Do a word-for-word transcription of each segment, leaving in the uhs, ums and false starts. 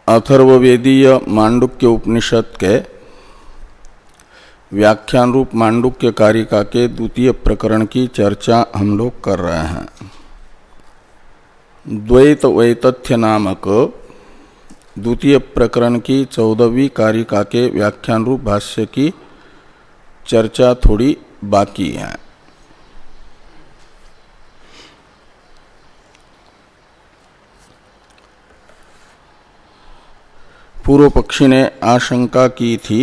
अथर्ववेदीय मांडुक्य उपनिषद के व्याख्यान रूप मांडुक्य कारिका के द्वितीय प्रकरण की चर्चा हम लोग कर रहे हैं। द्वैत वैतथ्य नामक द्वितीय प्रकरण की चौदहवीं कारिका के व्याख्यान रूप भाष्य की चर्चा थोड़ी बाकी है। पूर्व पक्षी ने आशंका की थी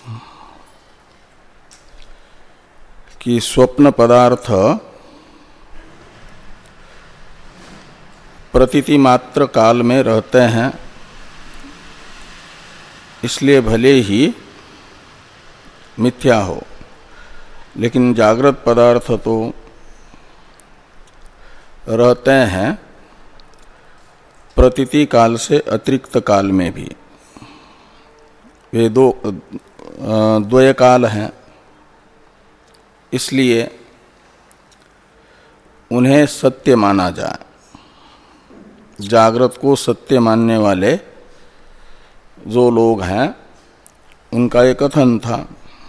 कि स्वप्न पदार्थ प्रतीति मात्र काल में रहते हैं, इसलिए भले ही मिथ्या हो, लेकिन जागृत पदार्थ तो रहते हैं प्रतीति काल से अतिरिक्त काल में भी। वे दो द्वय काल हैं, इसलिए उन्हें सत्य माना जाए। जागृत को सत्य मानने वाले जो लोग हैं उनका एक कथन था।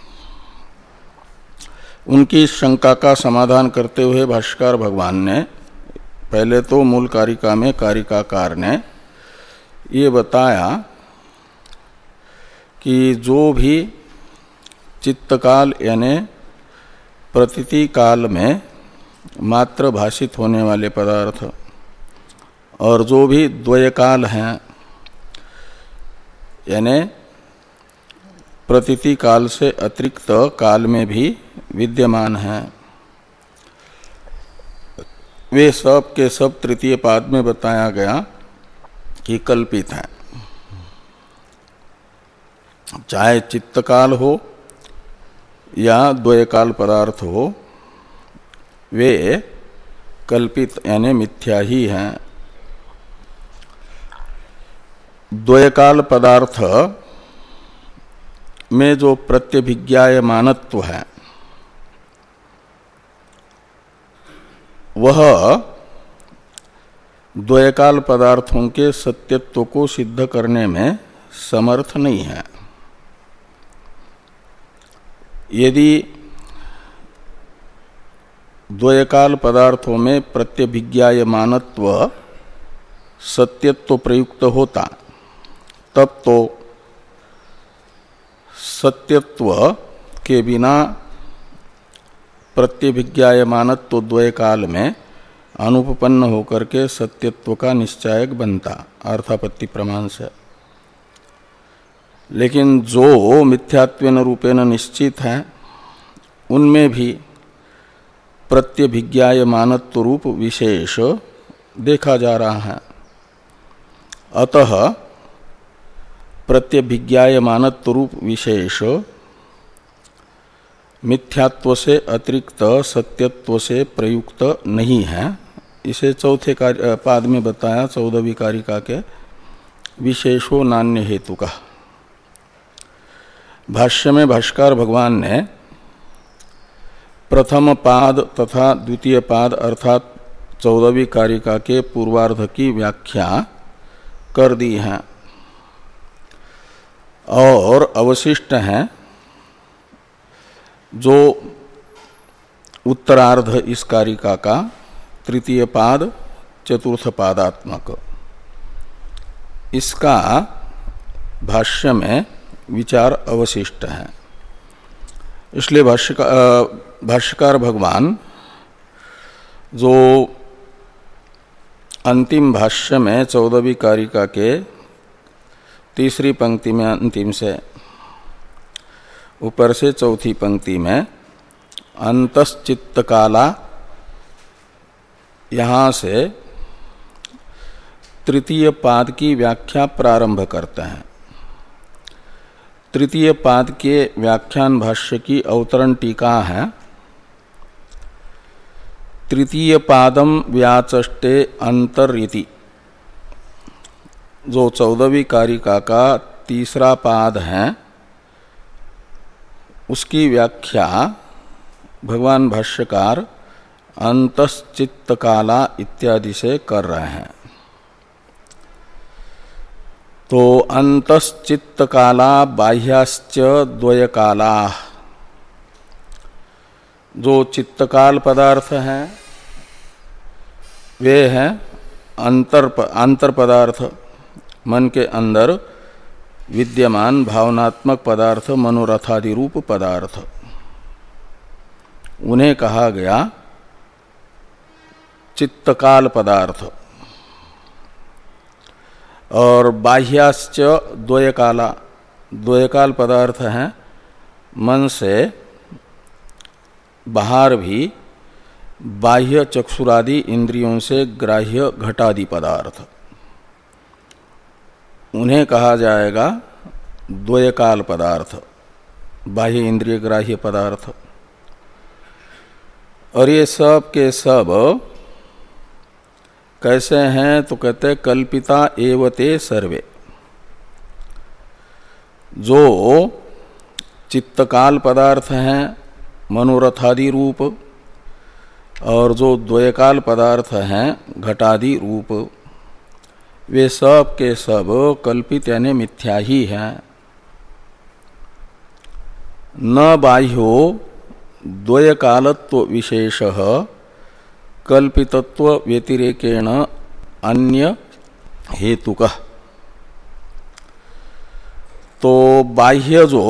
उनकी शंका का समाधान करते हुए भाष्यकार भगवान ने पहले तो मूल कारिका में कारिकाकार ने ये बताया कि जो भी चित्तकाल यानी प्रतीति काल में मात्र भाषित होने वाले पदार्थ और जो भी द्वयकाल हैं यानी प्रतीति काल से अतिरिक्त काल में भी विद्यमान हैं, वे सब के सब तृतीय पाद में बताया गया कि कल्पित हैं। चाहे चित्तकाल हो या द्वयकाल पदार्थ हो, वे कल्पित यानी मिथ्या ही हैं। द्वयकाल पदार्थ में जो प्रत्यभिज्ञायमानत्व है वह द्वयकाल पदार्थों के सत्यत्व को सिद्ध करने में समर्थ नहीं है। यदि द्वयकाल पदार्थों में प्रत्यभिज्ञायमानत्व सत्यत्व प्रयुक्त होता तब तो सत्यत्व के बिना प्रत्यभिज्ञायमानत्व द्वयकाल में अनुपपन्न होकर के सत्यत्व का निश्चायक बनता अर्थापत्ति प्रमाण से। लेकिन जो मिथ्यात्वेन रूपेण निश्चित है उनमें भी प्रत्यभिज्ञायमानत्व रूप विशेष देखा जा रहा है। अतः प्रत्यभिज्ञायमानत्व रूप विशेष मिथ्यात्व से अतिरिक्त सत्यत्व से प्रयुक्त नहीं है। इसे चौथे पाद में बताया चौदहवीं कारिका के विशेषो नान्य हेतु का। भाष्य में भाष्यकार भगवान ने प्रथम पाद तथा द्वितीय पाद अर्थात चौदहवीं कारिका के पूर्वार्ध की व्याख्या कर दी है और अवशिष्ट हैं जो उत्तरार्ध इस कारिका का तृतीय पाद चतुर्थ पादात्मक, इसका भाष्य में विचार अवशिष्ट है। इसलिए भाष्यकार भाष्यकार भगवान जो अंतिम भाष्य में चौदहवीं कारिका के तीसरी पंक्ति में अंतिम से ऊपर से चौथी पंक्ति में अंतश्चित्तकाला, यहाँ से तृतीय पाद की व्याख्या प्रारंभ करते हैं। तृतीय पाद के व्याख्यान भाष्य की अवतरण टीका है तृतीय पादम व्याचष्टे अंतरिति। जो चौदहवीं कारिका का तीसरा पाद है उसकी व्याख्या भगवान भाष्यकार अंतश्चित्तकाला इत्यादि से कर रहे हैं। तो अंतश्चित्त काला बाह्याश्च द्वयकाला, जो चित्तकाल पदार्थ हैं वे हैं अंतर अंतर पदार्थ, मन के अंदर विद्यमान भावनात्मक पदार्थ, मनोरथादि रूप पदार्थ, उन्हें कहा गया चित्तकाल पदार्थ। और बाह्याश्च द्वयकाला, द्वयकाल पदार्थ हैं मन से बाहर भी बाह्य चक्षुरादि इंद्रियों से ग्राह्य घटादि पदार्थ, उन्हें कहा जाएगा द्वयकाल पदार्थ, बाह्य इंद्रिय ग्राह्य पदार्थ। और ये सब के सब कैसे हैं तो कहते कल्पिता एवते सर्वे, जो चित्तकाल पदार्थ हैं मनोरथादि रूप, और जो द्वयकाल पदार्थ हैं घटादि रूप, वे सब के सब कल्पित यानी मिथ्या ही हैं। न बाह्यो द्वयकालत्व विशेषः कल्पितत्व व्यतिरेकेण अन्य हेतुकः। तो बाह्य जो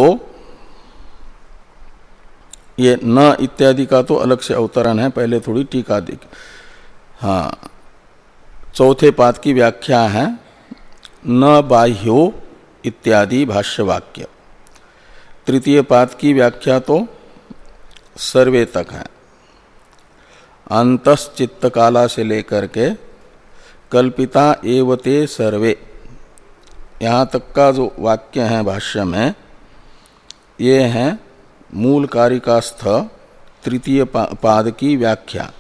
ये न इत्यादि का तो अलग से अवतरण है, पहले थोड़ी टीका देख। हाँ, चौथे पाद की व्याख्या है न बाह्यो इत्यादि भाष्यवाक्य। तृतीय पाद की व्याख्या तो सर्वे तक है, अंतश्चित्त काला से लेकर के कल्पिता एवते सर्वे, यहाँ तक का जो वाक्य है भाष्य में, ये है मूल कारिकास्थ तृतीय पाद की व्याख्या।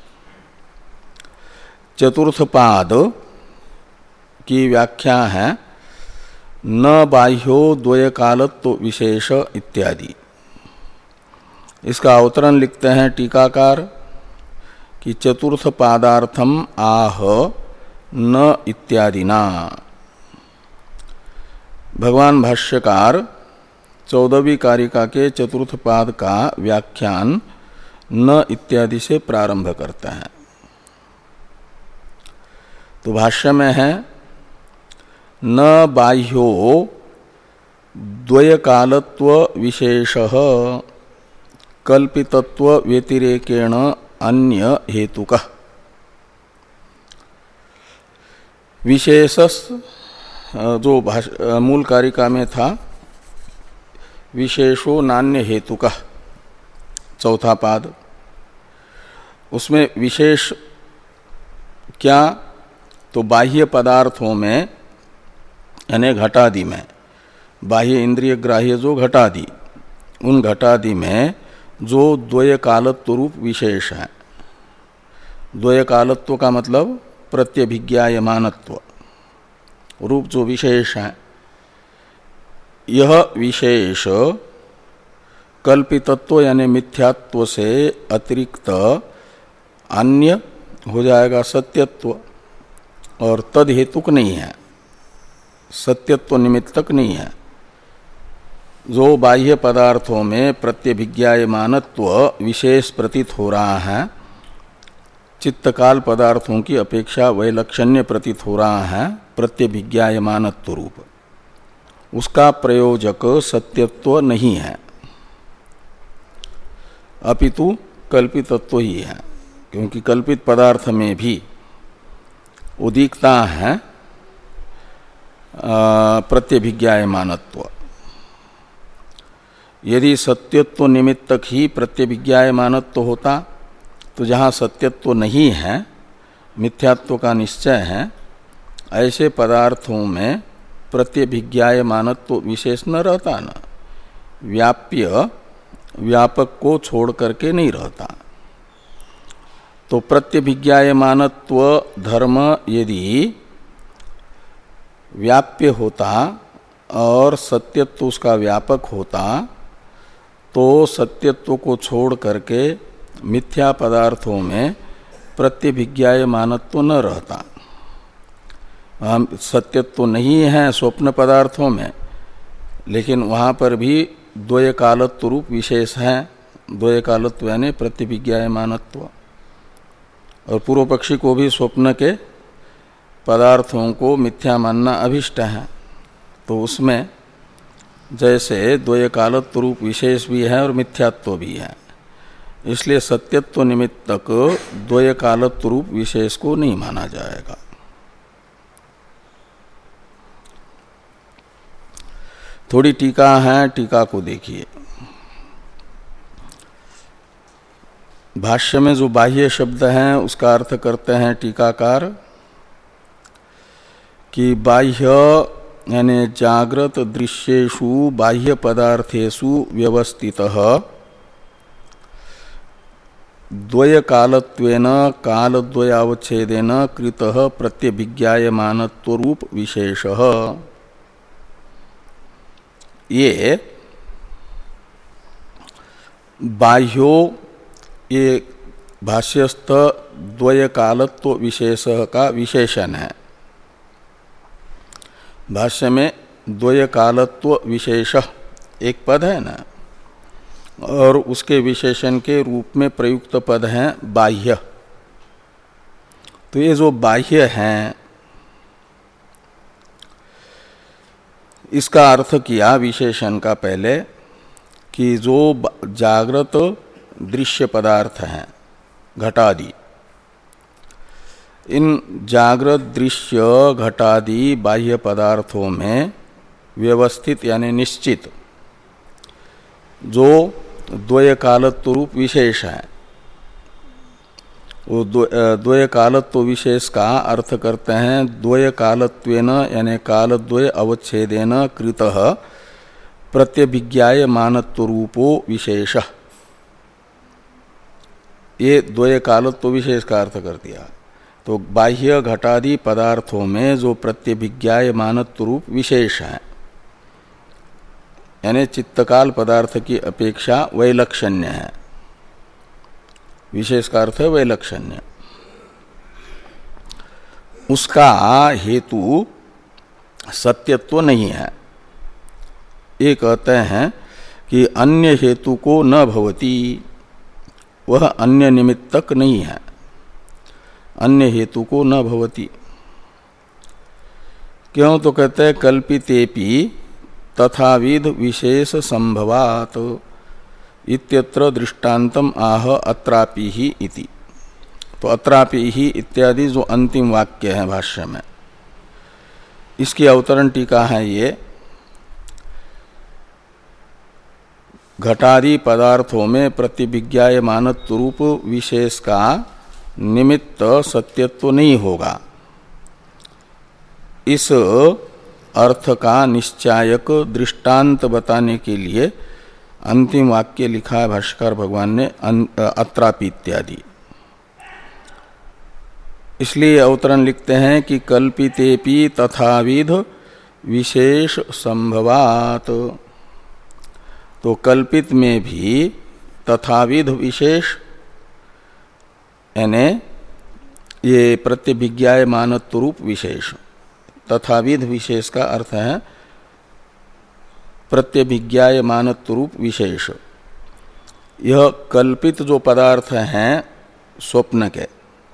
चतुर्थ पाद की व्याख्या है न बाह्यो द्वयकालत्व विशेष इत्यादि। इसका अवतरण लिखते हैं टीकाकार कि चतुर्थ पादार्थम आह न इत्यादिना। भगवान भाष्यकार चौदहवीं कारिका के चतुर्थ पाद का व्याख्यान न इत्यादि से प्रारंभ करते हैं। तो भाष्य में है न बाह्यो द्वयकालत्व विशेषः कल्पितत्व व्यतिरेकेण अन्य हेतुकः। विशेषस जो मूल कारिका में था विशेषो नान्य हेतुकः, चौथा पाद, उसमें विशेष क्या तो बाह्य पदार्थों में यानी घटादि में, बाह्य इंद्रिय ग्राह्य जो घटादि, उन घटादि में जो द्वयकालत्व रूप विशेष है। द्वयकालत्व का मतलब प्रत्यभिज्ञायमानत्व रूप जो विशेष है, यह विशेष कल्पितत्व यानी मिथ्यात्व से अतिरिक्त अन्य हो जाएगा सत्यत्व, और तद हेतुक नहीं है, सत्यत्व निमित्तक नहीं है। जो बाह्य पदार्थों में प्रत्यभिज्ञायमानत्व विशेष प्रतीत हो रहा है, चित्तकाल पदार्थों की अपेक्षा वैलक्षण्य प्रतीत हो रहा है प्रत्यभिज्ञायमानत्व रूप, उसका प्रयोजक सत्यत्व नहीं है, अपितु कल्पितत्व ही है। क्योंकि कल्पित पदार्थ में भी उदिकता है प्रत्यभिज्ञायमानत्व। यदि सत्यत्व निमित्तक ही प्रत्यभिज्ञायमानत्व होता तो जहाँ सत्यत्व नहीं है, मिथ्यात्व का निश्चय है, ऐसे पदार्थों में प्रत्यभिज्ञायमानत्व विशेष न रहता, न व्याप्य व्यापक को छोड़ करके नहीं रहता। तो प्रत्यभिज्ञायमानत्व धर्म यदि व्याप्य होता और सत्यत्व उसका व्यापक होता तो सत्यत्व को छोड़ करके मिथ्या पदार्थों में प्रत्यभिज्ञायमानत्व न रहता। हम सत्यत्व तो नहीं है स्वप्न पदार्थों में, लेकिन वहाँ पर भी द्वय कालत्व रूप विशेष है। द्वय कालत्व यानी प्रत्यभिज्ञायमानत्व। और पूर्व पक्षी को भी स्वप्न के पदार्थों को मिथ्या मानना अभिष्ट है, तो उसमें जैसे द्वय कालत्व रूप विशेष भी है और मिथ्यात्व भी है, इसलिए सत्यत्व निमित्तक द्वय कालत्व रूप विशेष को नहीं माना जाएगा। थोड़ी टीका है, टीका को देखिए। भाष्य में जो बाह्य शब्द हैं उसका अर्थ करते हैं टीकाकार कि बाह्य यानी जागृत दृश्येषु बाह्य पदार्थेषु व्यवस्थितः द्वय कालत्वेन कालद्वयावच्छेदेन कृतः प्रत्यभिज्ञायमानत्व रूप विशेषः। ये बाह्यो ये भाष्यस्थ द्वय कालत्व विशेष का विशेषण है। भाष्य में द्वय कालत्व विशेष एक पद है ना, और उसके विशेषण के रूप में प्रयुक्त पद है बाह्य। तो ये जो बाह्य हैं इसका अर्थ किया विशेषण का पहले कि जो जागृत दृश्य पदार्थ हैं घटादि, इन जागृत दृश्य घटादि बाह्य पदार्थों में व्यवस्थित यानी निश्चित जो द्वय कालत्व रूप विशेष है, वो द्वय कालत्व विशेष का अर्थ करते हैं द्वय कालत्वेन यानी कालद्वय अवच्छेदेन कृतः प्रत्यभिज्ञायमानत्व रूपो विशेष। ये द्वय कालत्व विशेष का अर्थ कर दिया। तो बाह्य घटादि पदार्थों में जो प्रत्यभिज्ञायमानत्व रूप विशेष है यानी चित्तकाल पदार्थ की अपेक्षा वैलक्षण्य है। विशेष का अर्थ है वैलक्षण्य। उसका हेतु सत्यत्व नहीं है। ये कहते हैं कि अन्य हेतु को न भवति, वह अन्य निमित्तक नहीं है। अन्य हेतु को न भवति क्यों? तो कहते हैं कल्पितेपि तथाविध विशेष संभवात इत्यत्र दृष्टान्तम आह अत्रापि ही इति। तो अत्रापि ही इत्यादि जो अंतिम वाक्य है भाष्य में, इसकी अवतरण टीका है ये। घटादि पदार्थों में प्रतिभिज्ञायमानत्व रूप विशेष का निमित्त सत्यत्व नहीं होगा, इस अर्थ का निश्चायक दृष्टांत बताने के लिए अंतिम वाक्य लिखा है भाष्यकार भगवान ने अत्रापि इत्यादि। इसलिए अवतरण लिखते हैं कि कल्पितेपि तथाविध विशेष संभवात। तो कल्पित में भी तथाविध विशेष यानी ये प्रत्यभिज्ञायमानत्व रूप विशेष। तथाविध विशेष का अर्थ है प्रत्यभिज्ञायमानत्व रूप विशेष। यह कल्पित जो पदार्थ हैं स्वप्न के,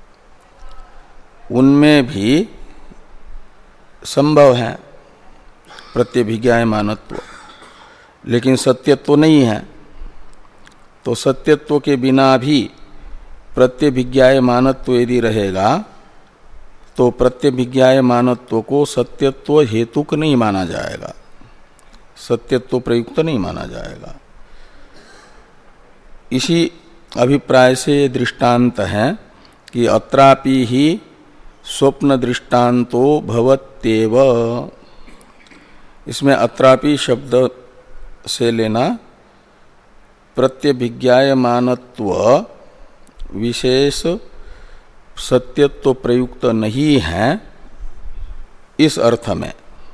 उनमें भी संभव है प्रत्यभिज्ञायमानत्व, लेकिन सत्यत्व नहीं है। तो सत्यत्व के बिना भी प्रत्यभिज्ञायमानत्व यदि रहेगा तो प्रत्यभिज्ञायमानत्व को सत्यत्व हेतुक नहीं माना जाएगा, सत्यत्व प्रयुक्त नहीं माना जाएगा। इसी अभिप्राय से दृष्टांत है कि अत्रापि ही स्वप्न दृष्टांतो भवत्येव। इसमें अत्रापि शब्द से लेना प्रत्यभिज्ञायमानत्व विशेष सत्यत्व प्रयुक्त नहीं है इस अर्थ में।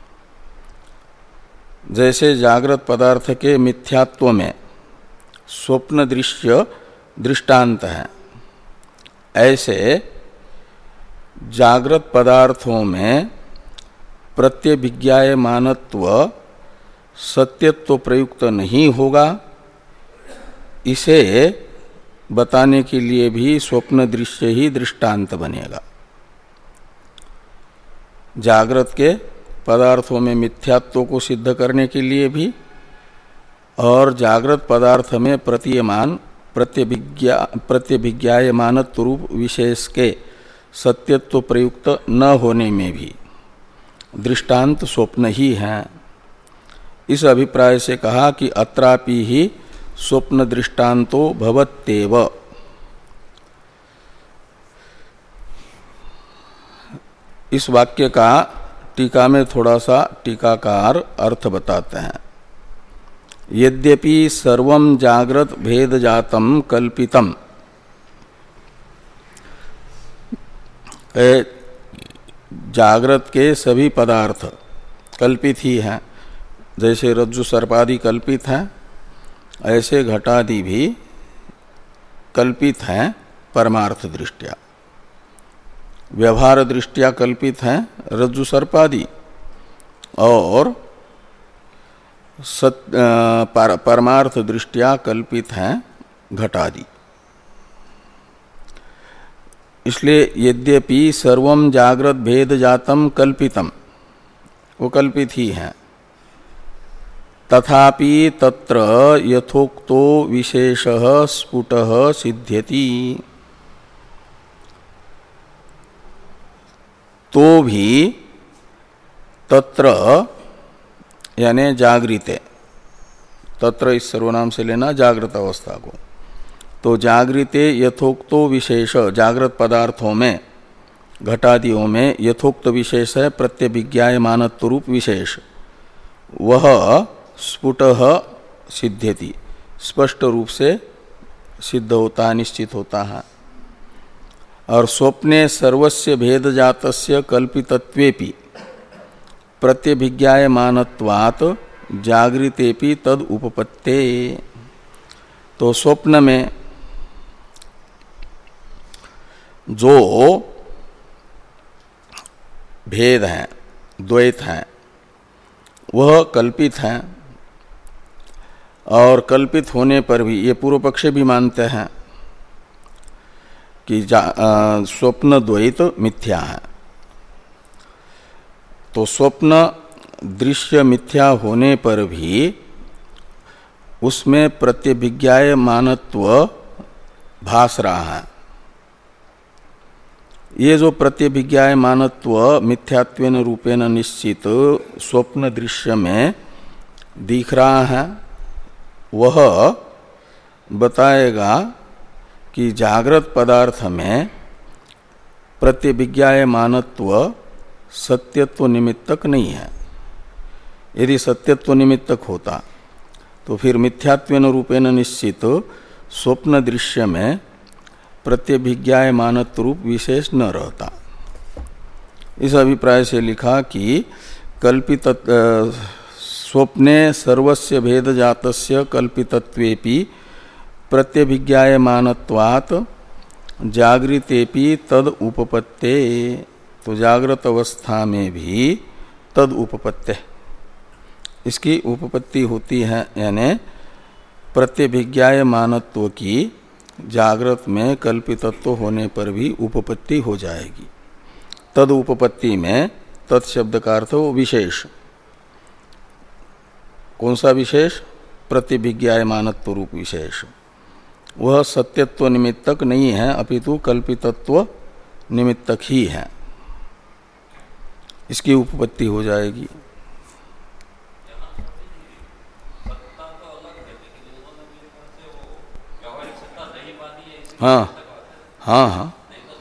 जैसे जागृत पदार्थ के मिथ्यात्व में स्वप्न दृश्य दृष्टांत है, ऐसे जागृत पदार्थों में प्रत्यभिज्ञायमानत्व सत्यत्व प्रयुक्त नहीं होगा, इसे बताने के लिए भी स्वप्न दृश्य ही दृष्टांत बनेगा। जागृत के पदार्थों में मिथ्यात्व को सिद्ध करने के लिए भी और जागृत पदार्थ में प्रतीयमान प्रत्यभिज्ञा प्रत्यभिज्ञायमानत्व रूप विशेष के सत्यत्व प्रयुक्त न होने में भी दृष्टांत स्वप्न ही है। इस अभिप्राय से कहा कि अत्रापि ही स्वप्न दृष्टांतो भवत्येव। इस वाक्य का टीका में थोड़ा सा टीकाकार अर्थ बताते हैं। यद्यपि सर्वं जाग्रत भेद जातम कल्पितम, जागृत के सभी पदार्थ कल्पित ही हैं। जैसे रज्जु सर्पादि कल्पित हैं, ऐसे घटादि भी कल्पित हैं परमार्थ दृष्टया। व्यवहार दृष्टया कल्पित हैं रज्जु सर्पादि और सत पर, परमार्थ दृष्टया कल्पित हैं घटादि। इसलिए यद्यपि सर्वं जाग्रत भेद जातम कल्पितम, वो कल्पित ही हैं, तथापि तत्र यथोक्तो विशेषः स्फुटः सिद्ध्यति, तो भी तत्र यानी जागृते, तत्र इस सर्वनाम से लेना जागृत अवस्था को, तो जागृते यथोक्तो विशेष, जागृत पदार्थों में घटादियों में यथोक्त विशेष है प्रत्यभिज्ञायमानत्व रूप विशेष, वह स्फुटः सिद्ध्यति, स्पष्ट रूप से सिद्ध होता है, निश्चित होता है। और स्वप्ने सर्वस्य भेद जातस्य कल्पितत्वेपि प्रत्यभिज्ञायमानत्वात् जागृतेपि तद उपपत्ते, तो स्वप्न में जो भेद हैं, द्वैत हैं, वह कल्पित हैं और कल्पित होने पर भी ये पूर्व पक्ष भी मानते हैं कि स्वप्न द्वैत मिथ्या है। तो स्वप्न दृश्य मिथ्या होने पर भी उसमें प्रत्यभिज्ञायमानत्व भास रहा है। ये जो प्रत्यभिज्ञायमानत्व मिथ्यात्वेन रूपेण निश्चित स्वप्न दृश्य में दिख रहा है, वह बताएगा कि जागृत पदार्थ में प्रत्यभिज्ञायमानत्व सत्यत्व निमित्तक नहीं है। यदि सत्यत्व निमित्तक होता तो फिर मिथ्यात्वेन रूपेण निश्चित स्वप्न दृश्य में प्रत्यभिज्ञायमानत्व रूप विशेष न रहता। इस अभिप्राय से लिखा कि कल्पित स्वप्ने सर्वस्य भेद जातस्य कल्पितत्वेपि प्रत्यभिज्ञायमानत्वात् जागृतेपि तद उपपत्ते, तो जागृत अवस्था में भी तद उपपत्ते, इसकी उपपत्ति होती है, यानी प्रत्यभिज्ञायमानत्व की जागृत में कल्पितत्व होने पर भी उपपत्ति हो जाएगी। तद उपपत्ति में तत्शब्द का अर्थ हो विशेष। कौन सा विशेष? प्रत्यभिज्ञायमानत्व रूप विशेष। वह सत्यत्व निमित्तक नहीं है, अपितु कल्पितत्व निमित्तक ही है, इसकी उपपत्ति हो जाएगी। हाँ हाँ हाँ,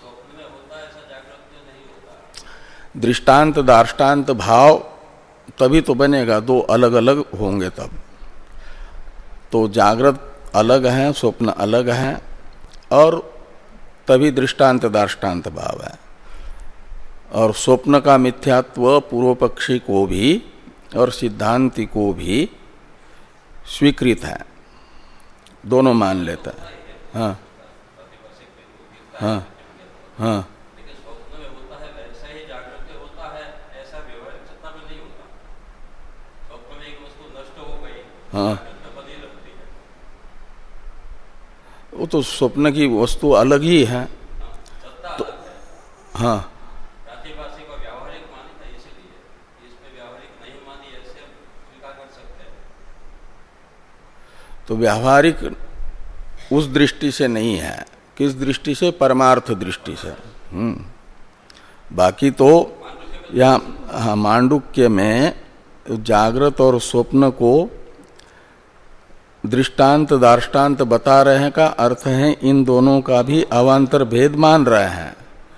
दृष्टांत दार्ष्टान्त भाव तभी तो बनेगा, दो अलग अलग होंगे तब। तो जागृत अलग है, स्वप्न अलग है, और तभी दृष्टांत दार्ष्टान्त भाव है। और स्वप्न का मिथ्यात्व पूर्व पक्षी को भी और सिद्धांति को भी स्वीकृत है, दोनों मान लेता है। हाँ हाँ हाँ, हाँ, वो तो स्वप्न की वस्तु अलग ही है। तो हाँ, प्रातिभाषिक और व्यावहारिक मानी था, इसलिए इसमें व्यावहारिक नहीं मानी ऐसे स्वीकार कर सकते हैं। तो व्यावहारिक उस दृष्टि से नहीं है। किस दृष्टि से? परमार्थ दृष्टि से। हम्म बाकी तो यहाँ हाँ, मांडुक्य में जागृत और स्वप्न को दृष्टांत दार्ष्टान्त बता रहे का अर्थ है इन दोनों का भी अवान्तर भेद मान रहे हैं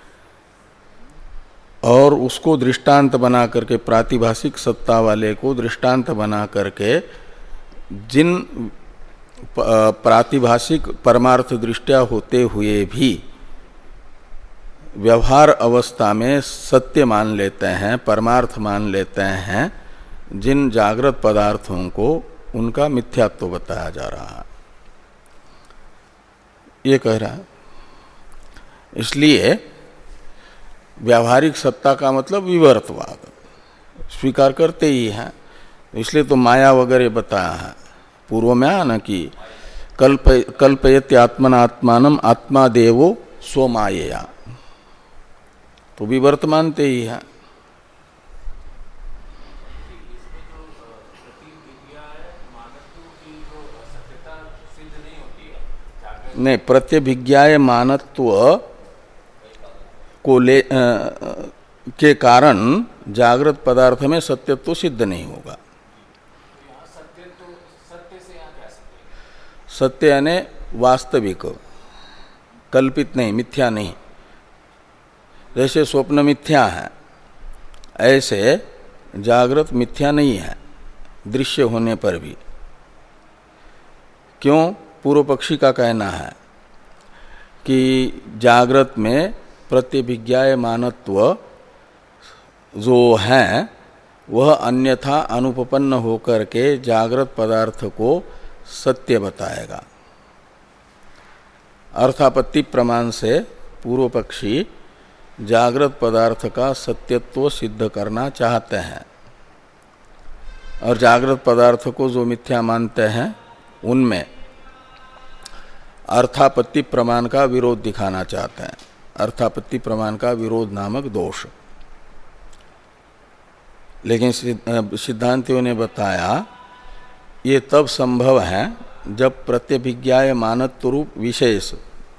और उसको दृष्टांत बना करके, प्रातिभाषिक सत्ता वाले को दृष्टांत बना करके जिन प्रातिभाषिक परमार्थ दृष्टिया होते हुए भी व्यवहार अवस्था में सत्य मान लेते हैं, परमार्थ मान लेते हैं, जिन जागृत पदार्थों को उनका मिथ्यात्व बताया जा रहा है, ये कह रहा है। इसलिए व्यावहारिक सत्ता का मतलब विवर्तवाद स्वीकार करते ही हैं। इसलिए तो माया वगैरह बताया है पूर्व में आना कि कल्प कल्पयति आत्मनात्मानम आत्मा देवो स्वमायया, तो विवर्त मानते ही है। नहीं, प्रत्यभिज्ञाय मानत्व को ले आ, के कारण जागृत पदार्थ में सत्यत्व सिद्ध नहीं होगा। सत्य तो सत्य से यहाँ क्या सत्य? सत्य यानी वास्तविक, कल्पित नहीं, मिथ्या नहीं। जैसे स्वप्न मिथ्या है, ऐसे जागृत मिथ्या नहीं है दृश्य होने पर भी। क्यों? पूर्व पक्षी का कहना है कि जागृत में प्रत्यभिज्ञाय मानत्व जो है वह अन्यथा अनुपपन्न होकर के जागृत पदार्थ को सत्य बताएगा। अर्थापत्ति प्रमाण से पूर्व पक्षी जागृत पदार्थ का सत्यत्व सिद्ध करना चाहते हैं और जागृत पदार्थ को जो मिथ्या मानते हैं उनमें अर्थापत्ति प्रमाण का विरोध दिखाना चाहते हैं। अर्थापत्ति प्रमाण का विरोध नामक दोष। लेकिन सिद्धांतियों ने बताया ये तब संभव है जब प्रत्यभिज्ञाय मानत्व रूप विशेष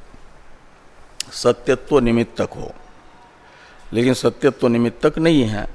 सत्यत्व निमित्तक हो, लेकिन सत्यत्व निमित्तक नहीं है।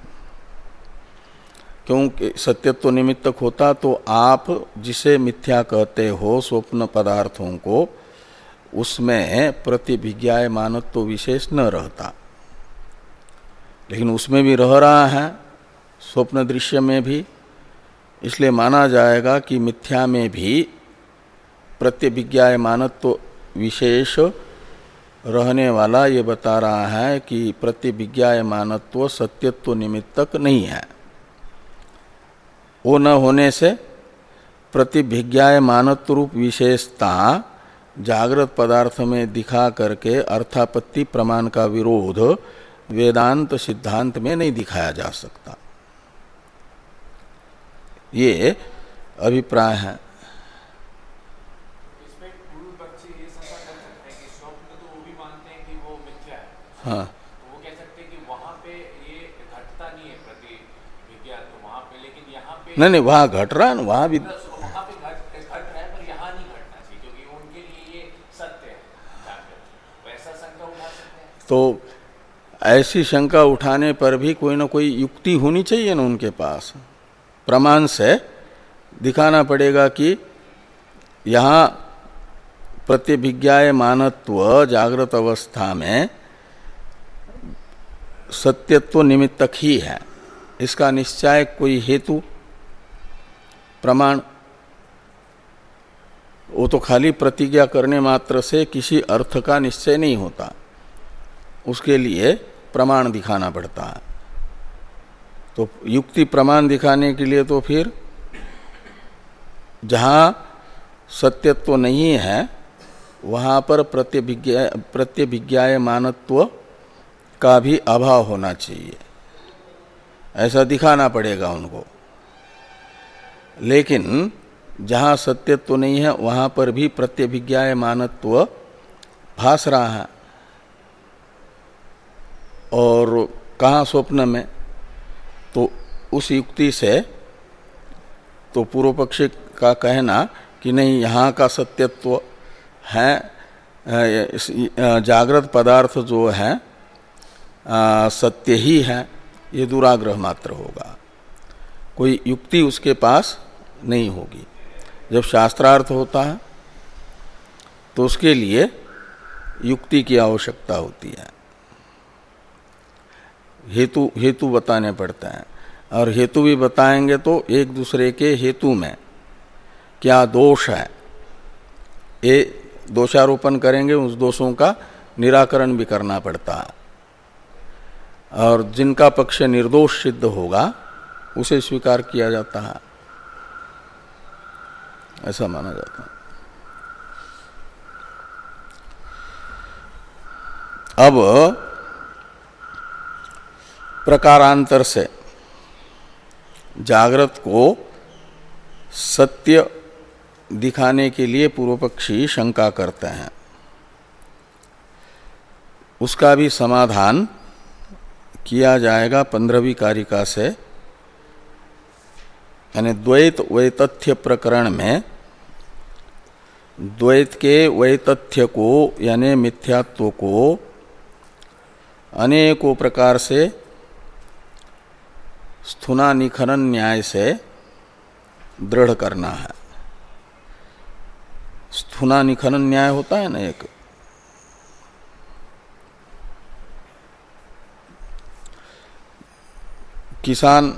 क्योंकि सत्यत्व निमित्तक होता तो आप जिसे मिथ्या कहते हो स्वप्न पदार्थों को, उसमें प्रतिभिज्ञाय मानत्व विशेष न रहता। लेकिन उसमें भी रह रहा है, स्वप्न दृश्य में भी, इसलिए माना जाएगा कि मिथ्या में भी प्रत्यभिज्ञाय मानत्व विशेष रहने वाला ये बता रहा है कि प्रत्यभिज्ञाय मानत्व सत्यत्व निमित्तक नहीं है। वो न होने से प्रतिभिज्ञाय मानत्व रूप विशेषता जागृत पदार्थ में दिखा करके अर्थापत्ति प्रमाण का विरोध वेदांत सिद्धांत में नहीं दिखाया जा सकता। ये अभिप्राय है। इसमें पूर्व पक्षी ये शंका कर सकते हैं कि स्वप्न तो वो भी मानते हैं कि वो मिथ्या है। हाँ, तो वो कह सकते हैं कि वहां पे ये घटता नहीं है प्रतिभिज्ञा, तो वहां पे, लेकिन यहाँ पे नहीं नहीं, वहाँ घट रहा है ना, वहाँ भी वहां पे घट घट रहा है, पर यहाँ नहीं घटना चाहिए क्योंकि उनके लिए ये सत्य है। वैसा शंका उठा सकते हैं। तो ऐसी शंका उठाने पर भी कोई ना कोई युक्ति होनी चाहिए ना उनके पास। प्रमाण से दिखाना पड़ेगा कि यहाँ प्रत्यभिज्ञाय मानत्व जागृत अवस्था में सत्यत्व निमित्तक ही है, इसका निश्चय कोई हेतु प्रमाण। वो तो खाली प्रतिज्ञा करने मात्र से किसी अर्थ का निश्चय नहीं होता, उसके लिए प्रमाण दिखाना पड़ता है। तो युक्ति प्रमाण दिखाने के लिए तो फिर जहाँ सत्यत्व नहीं है वहाँ पर प्रत्यभिज्ञा प्रत्यभिज्ञाय मानत्व का भी अभाव होना चाहिए, ऐसा दिखाना पड़ेगा उनको। लेकिन जहाँ सत्यत्व नहीं है वहाँ पर भी प्रत्यभिज्ञायमानत्व भास रहा है। और कहाँ स्वप्न में, तो उस युक्ति से तो पूर्व पक्षी का कहना कि नहीं यहाँ का सत्यत्व है, जागृत पदार्थ जो है सत्य ही है, ये दुराग्रह मात्र होगा, कोई युक्ति उसके पास नहीं होगी। जब शास्त्रार्थ होता है तो उसके लिए युक्ति की आवश्यकता होती है, हेतु हेतु बताने पड़ते हैं। और हेतु भी बताएंगे तो एक दूसरे के हेतु में क्या दोष है ये दोषारोपण करेंगे, उस दोषों का निराकरण भी करना पड़ता है। और जिनका पक्ष निर्दोष सिद्ध होगा उसे स्वीकार किया जाता है, ऐसा माना जाता है। अब प्रकारांतर से जागृत को सत्य दिखाने के लिए पूर्व पक्षी शंका करते हैं, उसका भी समाधान किया जाएगा पंद्रहवीं कारिका से। यानी द्वैत वैतथ्य प्रकरण में द्वैत के वैतथ्य को यानी मिथ्यात्व को अनेकों प्रकार से स्थूना निखनन न्याय से दृढ़ करना है। स्थूना निखनन न्याय होता है ना, एक किसान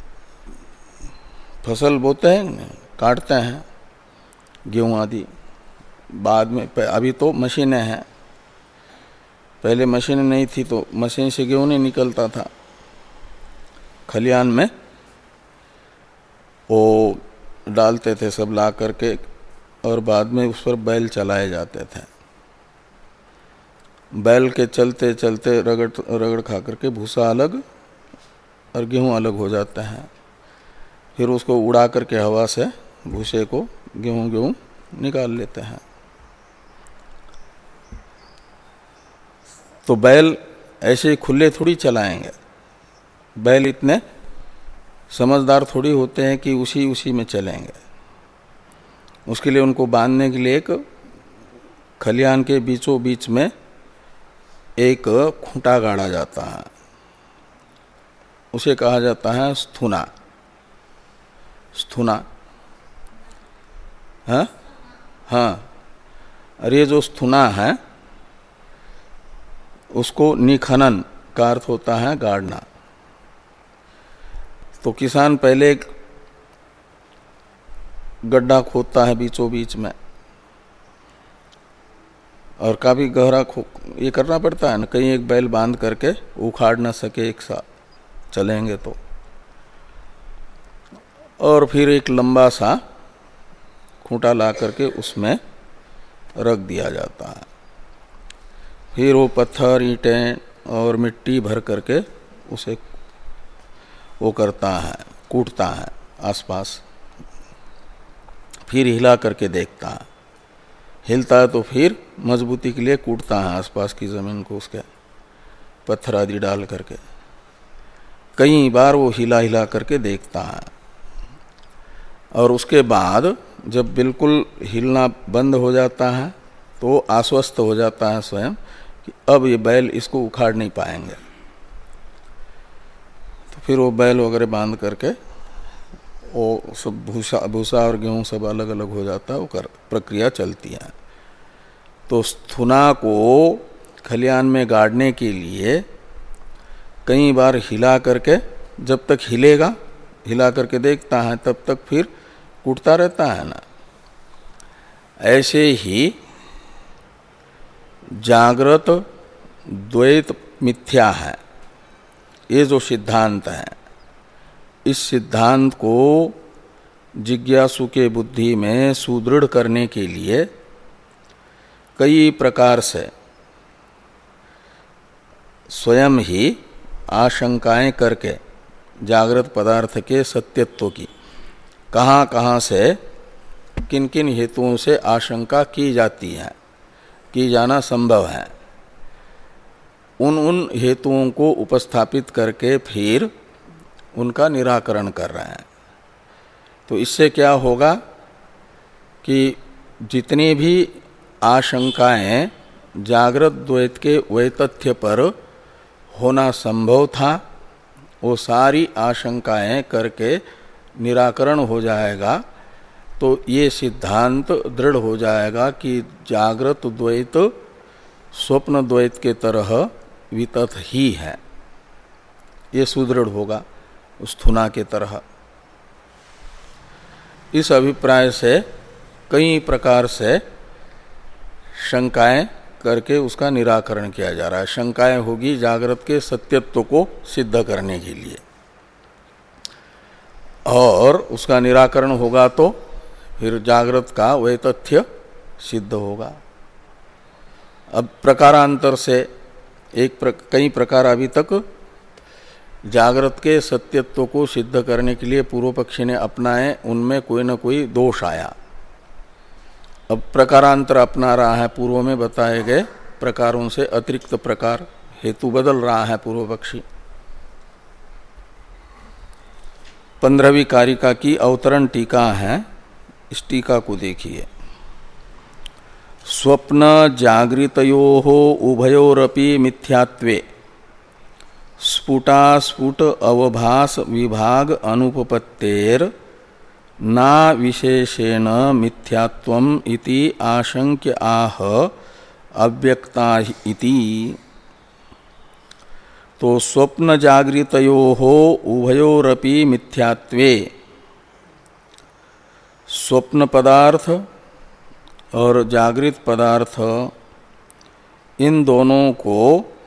फसल बोते हैं, काटते हैं गेहूं आदि, बाद में अभी तो मशीनें हैं, पहले मशीनें नहीं थी तो मशीन से गेहूं नहीं निकलता था, खलियान में वो डालते थे सब ला करके और बाद में उस पर बैल चलाए जाते थे। बैल के चलते चलते रगड़ रगड़ खा करके भूसा अलग और गेहूं अलग हो जाता है, फिर उसको उड़ा करके हवा से भूसे को गेहूं गेहूं निकाल लेते हैं। तो बैल ऐसे खुले थोड़ी चलाएंगे, बैल इतने समझदार थोड़ी होते हैं कि उसी उसी में चलेंगे। उसके लिए उनको बांधने के लिए एक खलियान के बीचों बीच में एक खूंटा गाड़ा जाता है, उसे कहा जाता है स्थूना। स्थूना हाँ हाँ और ये जो स्थूना है उसको निखनन का अर्थ होता है गाड़ना। तो किसान पहले एक गड्ढा खोदता है बीचों बीच में, और काफी गहरा खो ये करना पड़ता है ना, कहीं एक बैल बांध करके उखाड़ ना सके एक साथ चलेंगे तो। और फिर एक लंबा सा खूंटा ला करके उसमें रख दिया जाता है, फिर वो पत्थर ईंटें और मिट्टी भर करके उसे वो करता है, कूटता है आसपास, फिर हिला करके देखता है, हिलता है तो फिर मजबूती के लिए कूटता है आसपास की जमीन को, उसके पत्थर आदि डाल करके कई बार वो हिला हिला करके देखता है। और उसके बाद जब बिल्कुल हिलना बंद हो जाता है तो आश्वस्त हो जाता है स्वयं कि अब ये बैल इसको उखाड़ नहीं पाएंगे, तो फिर वो बैल वगैरह बांध करके वो सब भूसा भूसा और गेहूं सब अलग अलग हो जाता है, वो कर प्रक्रिया चलती है। तो स्थूना को खलियान में गाड़ने के लिए कई बार हिला करके, जब तक हिलेगा हिला करके देखता है तब तक फिर कूटता रहता है ना। ऐसे ही जागृत द्वैत मिथ्या है, ये जो सिद्धांत है, इस सिद्धांत को जिज्ञासु के बुद्धि में सुदृढ़ करने के लिए कई प्रकार से स्वयं ही आशंकाएं करके जागृत पदार्थ के सत्यत्व की कहाँ कहाँ से किन किन हेतुओं से आशंका की जाती है, की जाना संभव है, उन उन हेतुओं को उपस्थापित करके फिर उनका निराकरण कर रहे हैं। तो इससे क्या होगा कि जितनी भी आशंकाएं जागृत द्वैत के वैतथ्य पर होना संभव था, वो सारी आशंकाएं करके निराकरण हो जाएगा। तो ये सिद्धांत दृढ़ हो जाएगा कि जागृत द्वैत स्वप्न द्वैत के तरह वितथ ही है, ये सुदृढ़ होगा स्थूना के तरह। इस अभिप्राय से कई प्रकार से शंकाएं करके उसका निराकरण किया जा रहा है। शंकाएं होगी जागृत के सत्यत्व को सिद्ध करने के लिए, और उसका निराकरण होगा तो फिर जागृत का वैतथ्य सिद्ध होगा। अब प्रकारांतर से एक प्र, कई प्रकार अभी तक जागृत के सत्यत्व को सिद्ध करने के लिए पूर्व पक्षी ने अपनाए, उनमें कोई न कोई दोष आया। अब प्रकारांतर अपना रहा है, पूर्व में बताए गए प्रकारों से अतिरिक्त प्रकार, हेतु बदल रहा है पूर्व पक्षी। पंद्रहवीं कारिका की अवतरण टीका है, इस टीका को देखिए। स्वप्न जागृतयोः उभयोरपि मिथ्यात्वे स्फुटास्फुट अवभास विभाग अनुपपत्तेर ना विशेषेण मिथ्यात्वम इति आशंक्य आह अव्यक्ता इति। तो स्वप्न जागृतयोः उभयोरपि मिथ्यात्वे, स्वप्न पदार्थ और जागृत पदार्थ इन दोनों को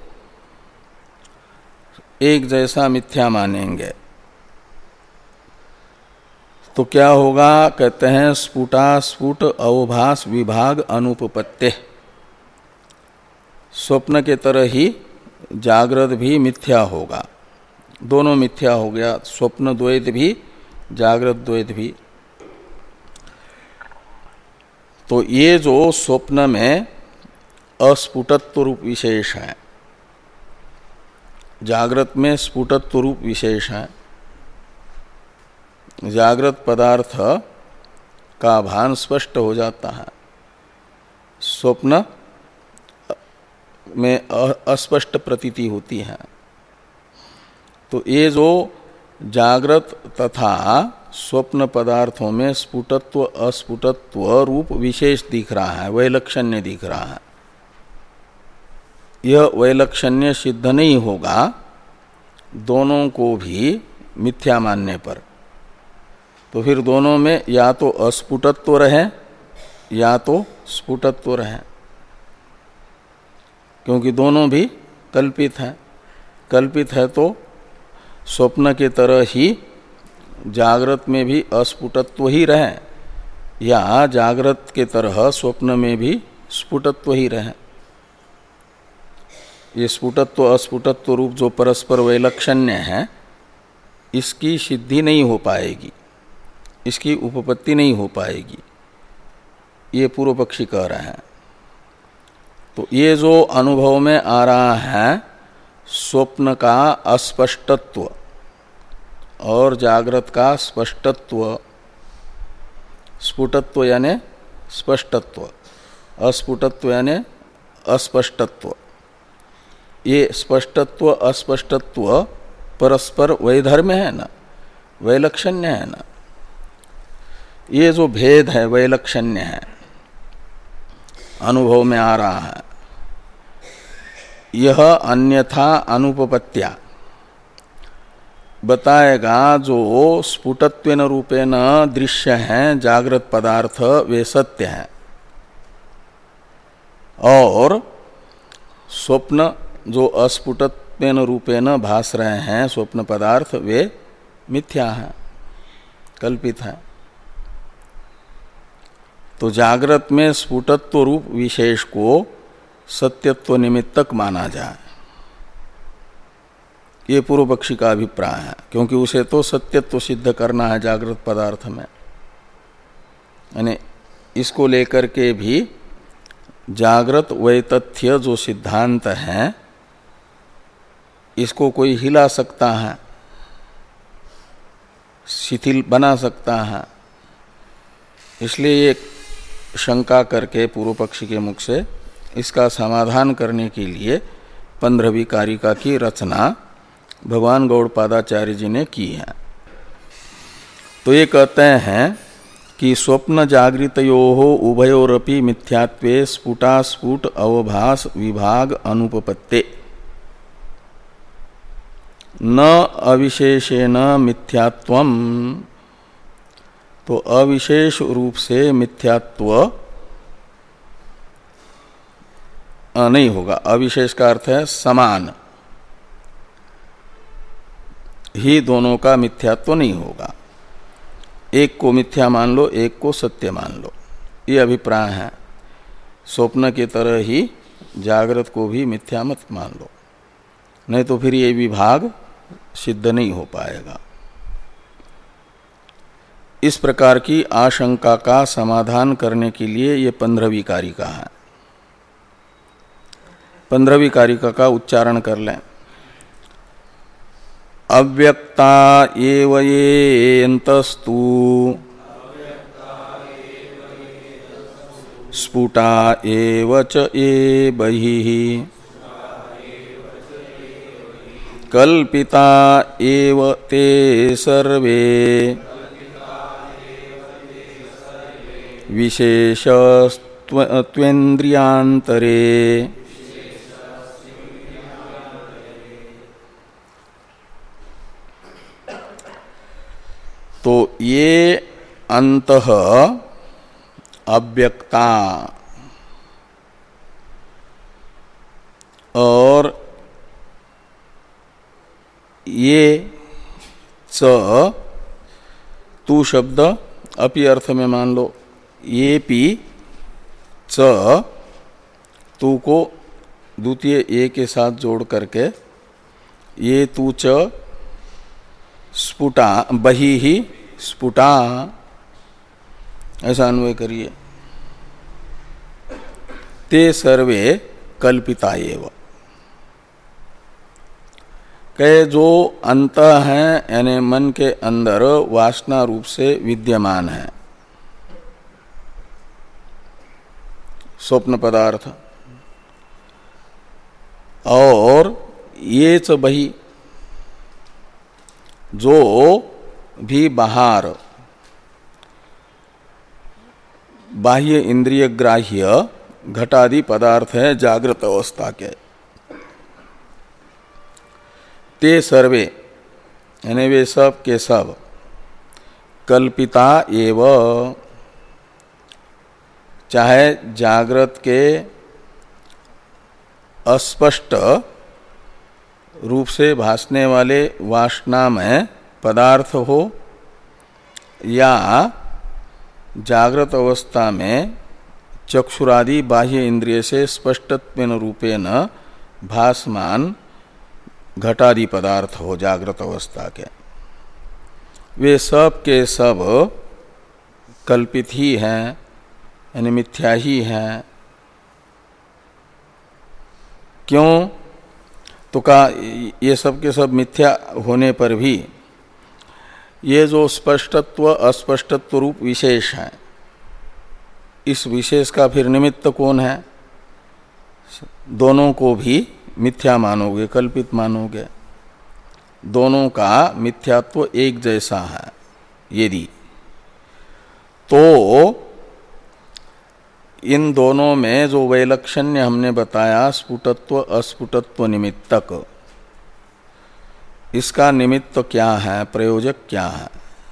एक जैसा मिथ्या मानेंगे तो क्या होगा, कहते हैं स्फुटास्फुट अवभास विभाग अनुपपत्ते। स्वप्न के तरह ही जागृत भी मिथ्या होगा, दोनों मिथ्या हो गया, स्वप्न द्वैत भी जागृत द्वैत भी। तो ये जो स्वप्न में अस्फुटत्व रूप विशेष है, जागृत में स्फुटत्व रूप विशेष है। जागृत पदार्थ का भान स्पष्ट हो जाता है, स्वप्न में अस्पष्ट प्रतीति होती है। तो ये जो जागृत तथा स्वप्न पदार्थों में स्फुटत्व अस्फुटत्व रूप विशेष दिख रहा है, वैलक्षण्य दिख रहा है, यह वैलक्षण्य सिद्ध नहीं होगा दोनों को भी मिथ्या मानने पर। तो फिर दोनों में या तो अस्फुटत्व रहे या तो स्फुटत्व रहे, क्योंकि दोनों भी कल्पित हैं। कल्पित है तो स्वप्न के तरह ही जागृत में भी अस्फुटत्व ही रहे, या जागृत के तरह स्वप्न में भी स्फुटत्व ही रहे। ये स्फुटत्व अस्फुटत्व रूप जो परस्पर वैलक्षण्य है, इसकी सिद्धि नहीं हो पाएगी, इसकी उपपत्ति नहीं हो पाएगी, ये पूर्व पक्षी कह रहे हैं। तो ये जो अनुभव में आ रहा है स्वप्न का अस्पष्टत्व और जागृत का स्पष्टत्व, स्फुटत्व यानी स्पष्टत्व, अस्फुटत्व यानी अस्पष्टत्व, ये स्पष्टत्व अस्पष्टत्व परस्पर वैधर्म्य है ना, वैलक्षण्य है ना। ये जो भेद है वैलक्षण्य है, अनुभव में आ रहा है, यह अन्यथा अनुपपत्या बताएगा। जो स्फुटत्वेन रूपेण दृश्य हैं जागृत पदार्थ वे सत्य हैं, और स्वप्न जो अस्फुटत्वेन रूपेण भास रहे हैं स्वप्न पदार्थ वे मिथ्या हैं, कल्पित हैं। तो जागृत में स्फुटत्व रूप विशेष को सत्यत्व निमित्तक माना जाए, ये पूर्व पक्षी का अभिप्राय है, क्योंकि उसे तो सत्यत्व सिद्ध करना है जागृत पदार्थ में। यानी इसको लेकर के भी जागृत वैतथ्य जो सिद्धांत है इसको कोई हिला सकता है, शिथिल बना सकता है। इसलिए एक शंका करके पूर्व पक्षी के मुख से इसका समाधान करने के लिए पंद्रहवीं कारिका की रचना भगवान गौड़पादाचार्य जी ने की है। तो ये कहते हैं कि स्वप्न जागृतयोः उभयोरपि मिथ्यात्वे स्फुटास्फुट अवभास विभाग अनुपपत्ते न अविशेषेण मिथ्यात्वम। तो अविशेष रूप से मिथ्यात्व नहीं होगा। अविशेष का अर्थ है समान ही दोनों का मिथ्यात्व नहीं होगा। एक को मिथ्या मान लो, एक को सत्य मान लो, ये अभिप्राय है। स्वप्न की तरह ही जागृत को भी मिथ्या मत मान लो, नहीं तो फिर ये विभाग सिद्ध नहीं हो पाएगा। इस प्रकार की आशंका का समाधान करने के लिए ये पंद्रहवीं कारिका है। पंद्रहवीं कारिका का उच्चारण कर लें। अव्यक्ता एव येऽन्तस्तु स्फुटा एव च ये बहिः कल्पिता एव ते सर्वे विशेषस्त्वेन्द्रियान्तरे। तो ये अंतः अव्यक्ता और ये च तू शब्द अपि अर्थ में मान लो, ये पी च तू को द्वितीय ए के साथ जोड़ करके ये तू च स्फुटा बही ही स्फुटा ऐसा अन्वय करिए। ते सर्वे कल्पिता एव कहे जो अंत है यानी मन के अंदर वासना रूप से विद्यमान है स्वप्न पदार्थ, और ये च बही जो भी बाहर बाह्य इंद्रिय ग्राह्य घटादि पदार्थ है जागृत अवस्था के, ते सर्वे यानी वे सब के सब कल्पिता एव चाहे जागृत के अस्पष्ट रूप से भासने वाले वासना में पदार्थ हो या जागृत अवस्था में चक्षुरादि बाह्य इंद्रिय से स्पष्टत्वेन रूपेण भासमान घटादि पदार्थ हो जागृत अवस्था के, वे सब के सब कल्पित ही हैं यानी मिथ्या ही हैं। क्यों? तो का ये सब के सब मिथ्या होने पर भी ये जो स्पष्टत्व अस्पष्टत्व रूप विशेष है, इस विशेष का फिर निमित्त कौन है? दोनों को भी मिथ्या मानोगे, कल्पित मानोगे, दोनों का मिथ्यात्व एक जैसा है यदि, तो इन दोनों में जो वैलक्षण्य हमने बताया स्फुटत्व अस्फुटत्व निमित्तक, इसका निमित्त क्या है, प्रयोजक क्या है?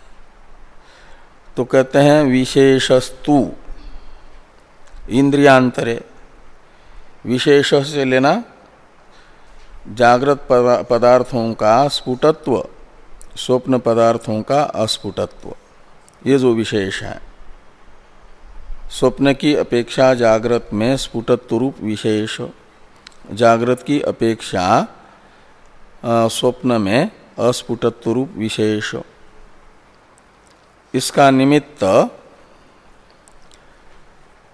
तो कहते हैं विशेषस्तु इंद्रियांतरे। विशेष से लेना जागृत पदार्थों का स्फुटत्व, स्वप्न पदार्थों का अस्फुटत्व, ये जो विशेष है। स्वप्न की अपेक्षा जागृत में स्फुटत्व रूप विशेष, जागृत की अपेक्षा स्वप्न में अस्फुटत्व रूप विशेष। इसका निमित्त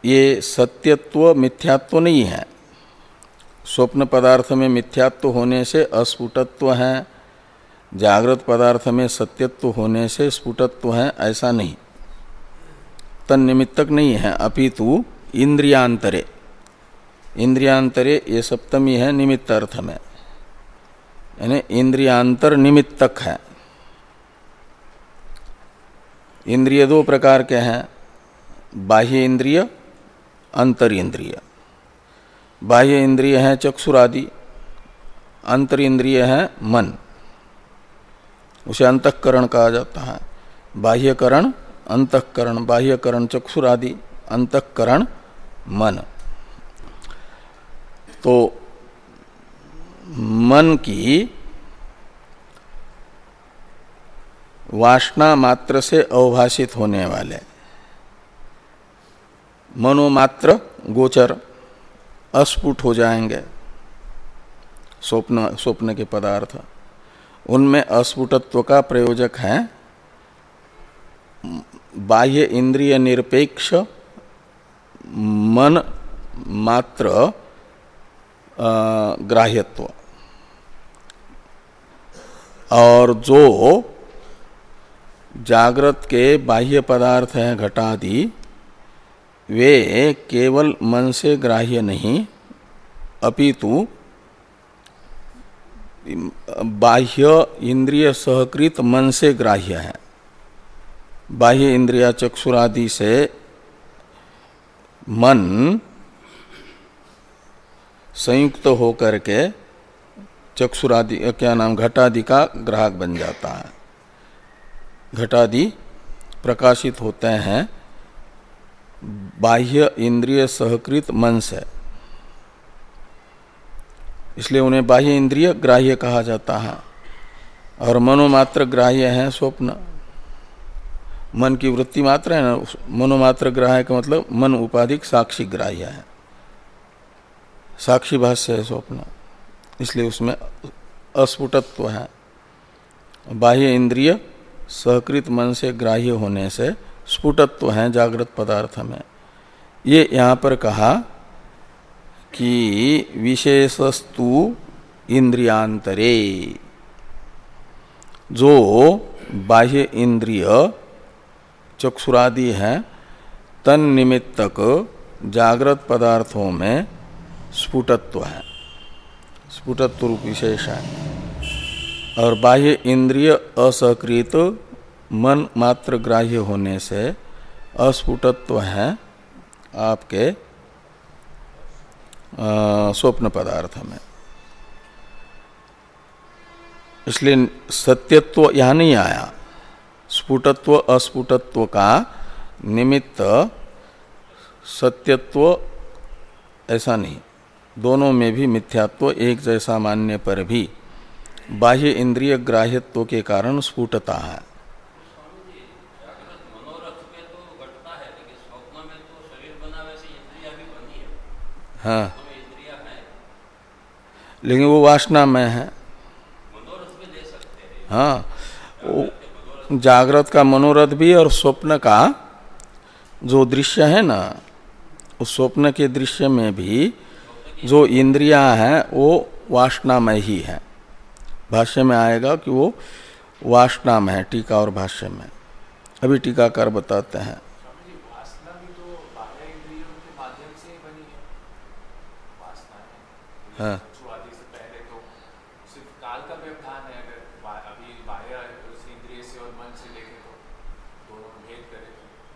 ये सत्यत्व मिथ्यात्व नहीं है। स्वप्न पदार्थ में मिथ्यात्व होने से अस्फुटत्व है, जागृत पदार्थ में सत्यत्व होने से स्फुटत्व है, ऐसा नहीं, तन्निमित्तक नहीं है। अपितु इंद्रियांतरे, इंद्रियांतरे ये सप्तमी है निमित्त अर्थ में, यानी इंद्रियांतर निमित्तक है। इंद्रिय दो प्रकार के हैं, बाह्य इंद्रिय, अंतर इंद्रिय। बाह्य इंद्रिय है चक्षुरादि, अंतर इंद्रिय है मन, उसे अंतःकरण कहा जाता है। बाह्यकरण अंतःकरण, बाह्यकरण चक्षुरादि, अंतःकरण मन। तो मन की वासना मात्र से अवभाषित होने वाले मनोमात्र गोचर अस्फुट हो जाएंगे स्वप्न स्वप्न के पदार्थ। उनमें अस्फुटत्व का प्रयोजक है बाह्य इंद्रिय निरपेक्ष मन मात्र ग्राह्यत्व, और जो जागृत के बाह्य पदार्थ हैं घटादि, वे केवल मन से ग्राह्य नहीं अपितु बाह्य इंद्रिय सहकृत मन से ग्राह्य है। बाह्य इंद्रिया चक्षुरादि से मन संयुक्त होकर के चक्षुरादि क्या नाम घटादि का ग्राहक बन जाता है। घटादि प्रकाशित होते हैं बाह्य इंद्रिय सहकृत मन से, इसलिए उन्हें बाह्य इंद्रिय ग्राह्य कहा जाता है। और मनोमात्र ग्राह्य है स्वप्न, मन की वृत्ति मात्र है ना। मनोमात्र ग्राह्य का मतलब मन उपाधिक साक्षी ग्राह्य है, साक्षी भाष्य है स्वप्न, इसलिए उसमें अस्फुटत्व है। बाह्य इंद्रिय सहकृत मन से ग्राह्य होने से स्फुटत्व है जागृत पदार्थ में। ये यहाँ पर कहा कि विशेषस्तु इंद्रियांतरे, जो बाह्य इंद्रिय चक्षुरादि हैं तन निमित्तक जागृत पदार्थों में स्फुटत्व है, स्फुटत्व रूप विशेष है। और बाह्य इंद्रिय असहकृत मन मात्र ग्राह्य होने से अस्फुटत्व है आपके स्वप्न पदार्थ में। इसलिए सत्यत्व यहाँ नहीं आया, स्फुटत्व अस्फुटत्व का निमित्त सत्यत्व ऐसा नहीं, दोनों में भी मिथ्यात्व एक जैसा मानने पर भी बाह्य इंद्रिय ग्राह्यत्व के कारण स्फुटता है। हाँ, लेकिन वो वासना में है। हाँ, जागृत का मनोरथ भी और स्वप्न का जो दृश्य है ना, उस स्वप्न के दृश्य में भी जो इंद्रियां हैं वो वासनामय ही है। भाष्य में आएगा कि वो वासनामय है, टीका और भाष्य में। अभी टीकाकार बताते हैं। वासना भी तो बाह्य इंद्रियों के माध्यम से ही बनी है। वासना है, हाँ, चक्षुआदि से पहले तो सिर्फ काल का व्यवधान है। अगर अभी बाह्य इंद्रिय से और मन से देखें तो दोनों भेद करें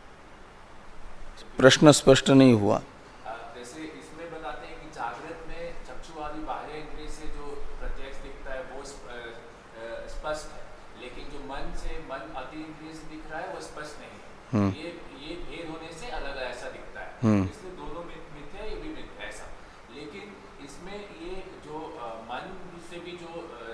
तो प्रश्न स्पष्ट नहीं हुआ। जैसे इसमें बताते हैं कि जागृत में चक्षुआदि बाह्य इंद्रिय से जो प्रत्यक्ष दिखता है वो स्पष्ट है, लेकिन जो मन से मन अति इंद्रिय से दिख रहा है वो स्पष्ट नहीं है। ये ये भेद होने से अलग ऐसा दिखता है, इसलिए दोनों मिथ्या, ये भी मिथ्या ऐसा। लेकिन इसमें ये जो मन से भी जो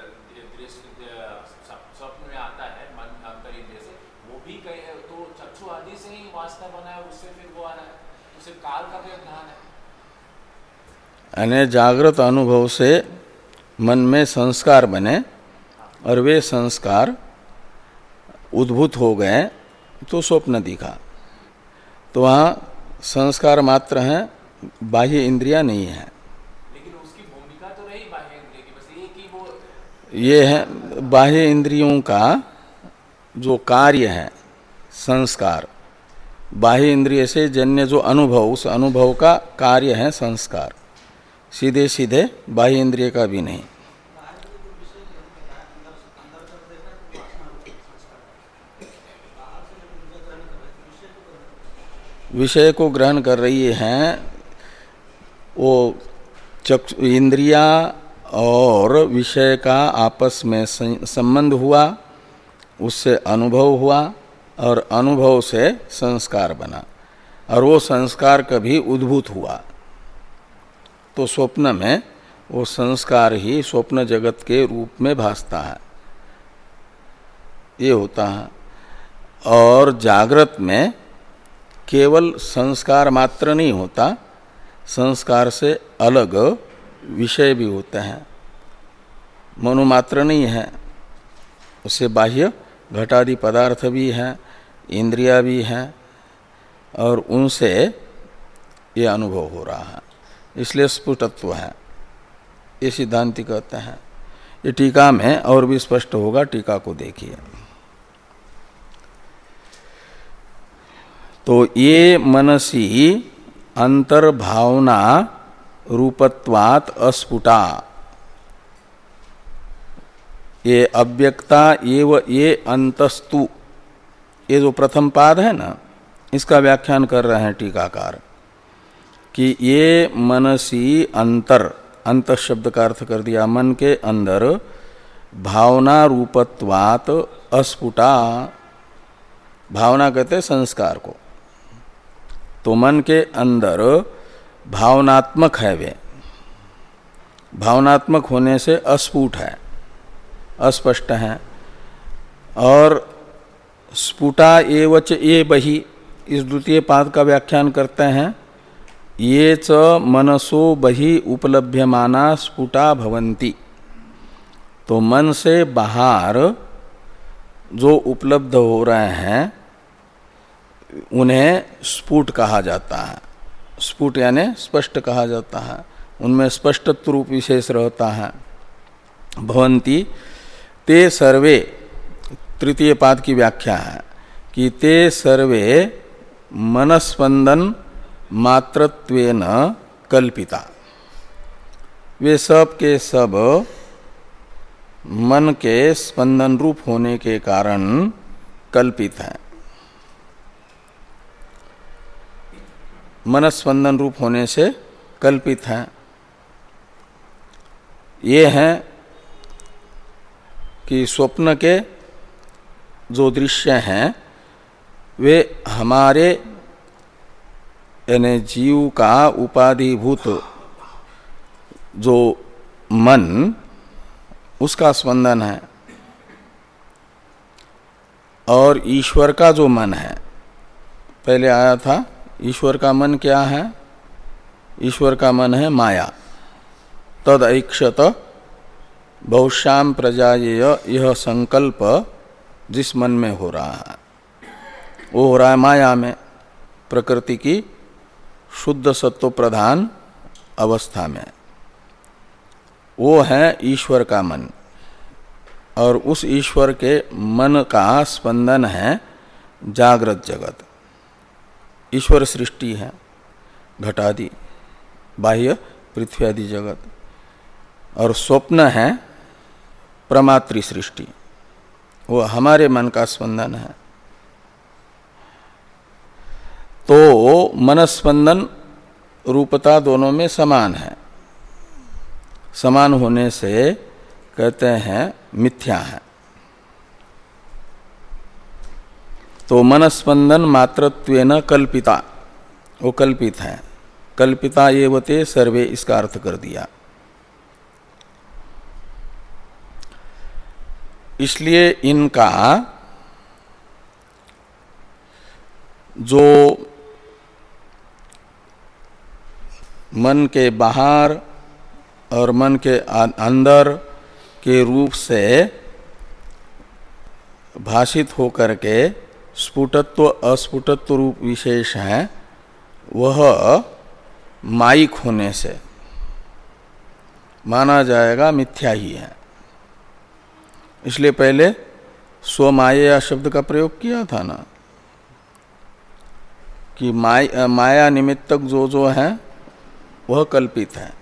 स्वप्न में आता है मन अंतर इंद्रिय से, वो भी तो चक्षु आदि से ही वासना बना है, उससे फिर वो आ रहा है, तो सिर्फ काल का व्यवधान है। यानी जागृत अनुभव से मन में संस्कार बने और वे संस्कार उद्भूत हो गए तो स्वप्न दिखा। तो वहाँ संस्कार मात्र हैं, बाह्य इंद्रिया नहीं है। लेकिन उसकी भूमिका तो रही बाह्य इंद्रिय की, बस एक ही वो ये है बाह्य इंद्रियों का जो कार्य है संस्कार, बाह्य इंद्रिय से जन्य जो अनुभव, उस अनुभव का कार्य है संस्कार, सीधे सीधे बाह्य इंद्रिय का भी नहीं। विषय को ग्रहण कर रही हैं वो चक्षु इंद्रिया और विषय का आपस में संबंध हुआ, उससे अनुभव हुआ और अनुभव से संस्कार बना, और वो संस्कार कभी उद्भूत हुआ तो स्वप्न में वो संस्कार ही स्वप्न जगत के रूप में भासता है, ये होता है। और जागृत में केवल संस्कार मात्र नहीं होता, संस्कार से अलग विषय भी होते हैं, मनोमात्र नहीं है, उससे बाह्य घटादि पदार्थ भी हैं, इंद्रिया भी हैं, और उनसे ये अनुभव हो रहा है, इसलिए स्फुटत्व है, ये सिद्धांति कहते हैं। ये टीका में और भी स्पष्ट होगा, टीका को देखिए। तो ये मनसी अंतर्भावना रूपत्वात् अस्फुटा, ये अव्यक्ता एव ये अंतस्तु, ये जो प्रथम पाद है ना, इसका व्याख्यान कर रहे हैं टीकाकार कि ये मनसी अंतर, अंत शब्द का अर्थ कर दिया मन के अंदर, भावना रूपत्वात् अस्फुटा, भावना कहते संस्कार को, तो मन के अंदर भावनात्मक है, वे भावनात्मक होने से अस्फुट है, अस्पष्ट है। और स्फुटा एवच ये बहि, इस द्वितीय पाद का व्याख्यान करते हैं, ये च मनसो बहि उपलभ्यमाना स्फुटा भवन्ति, तो मन से बाहर जो उपलब्ध हो रहे हैं उन्हें स्फुट कहा जाता है। स्फुट यानी स्पष्ट कहा जाता है, उनमें स्पष्टत्व रूप विशेष रहता है। भवन्ति ते सर्वे, तृतीय पाद की व्याख्या है कि ते सर्वे मनस्पंदन मात्रत्वेन कल्पिता, वे सब के सब मन के स्पंदन रूप होने के कारण कल्पित हैं। मनस्पंदन रूप होने से कल्पित हैं। ये हैं कि स्वप्न के जो दृश्य हैं वे हमारे यानी जीव का उपाधिभूत जो मन, उसका स्पंदन है, और ईश्वर का जो मन है, पहले आया था ईश्वर का मन क्या है, ईश्वर का मन है माया। तद ऐक्षत बहुश्याम प्रजायेय, यह संकल्प जिस मन में हो रहा है वो हो रहा है माया में, प्रकृति की शुद्ध सत्व प्रधान अवस्था में, वो है ईश्वर का मन। और उस ईश्वर के मन का स्पंदन है जागृत जगत, ईश्वर सृष्टि है, घटादि बाह्य पृथ्वी आदि जगत, और स्वप्न है प्रमातृ सृष्टि, वो हमारे मन का स्पंदन है। तो मनस्पंदन रूपता दोनों में समान है, समान होने से कहते हैं मिथ्या है। तो मनस्पंदन मात्रत्वेन कल्पिता, वो कल्पित है, कल्पिता एवते सर्वे, इसका अर्थ कर दिया। इसलिए इनका जो मन के बाहर और मन के अंदर के रूप से भाषित होकर के स्फुटत्व अस्फुटत्व रूप विशेष है, वह मायिक होने से माना जाएगा मिथ्या ही है। इसलिए पहले स्वमाया शब्द का प्रयोग किया था ना कि माया, माया निमित्तक जो जो है वह कल्पित है,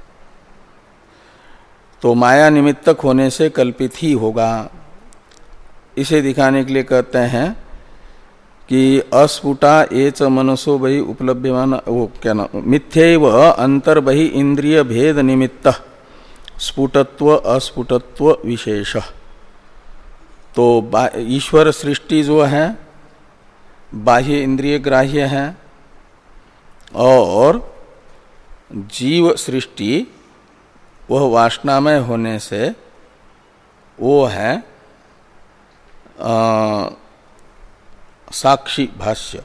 तो माया निमित्तक होने से कल्पित ही होगा। इसे दिखाने के लिए कहते हैं कि अस्फुटा एच मनसो बहि उपलभ्यमान, वो क्या ना, मिथ्यैव अंतर्बहि इंद्रिय भेद निमित्त स्फुटत्व अस्फुटत्व विशेष। तो ईश्वर सृष्टि जो है बाह्य इंद्रिय ग्राह्य है और जीव सृष्टि वह वासनामय होने से वो है आ, साक्षी भाष्य,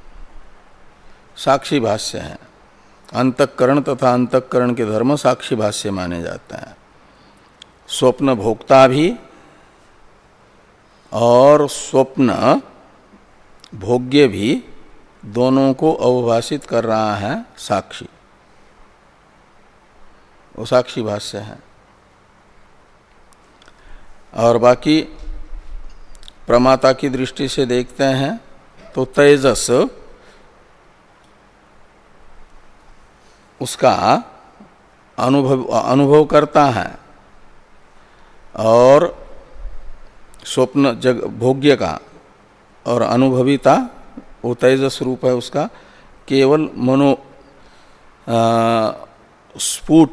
साक्षी भाष्य है। अंतःकरण तथा अंतःकरण के धर्म साक्षी भाष्य माने जाते हैं। स्वप्न भोक्ता भी और स्वप्न भोग्य भी दोनों को अवभाषित कर रहा है साक्षी, वो साक्षी भाष्य है। और बाकी प्रमाता की दृष्टि से देखते हैं तो तेजस उसका अनुभव अनुभव करता है और स्वप्न जग भोग्य का और अनुभविता वो तेजस रूप है उसका केवल मनो स्फुट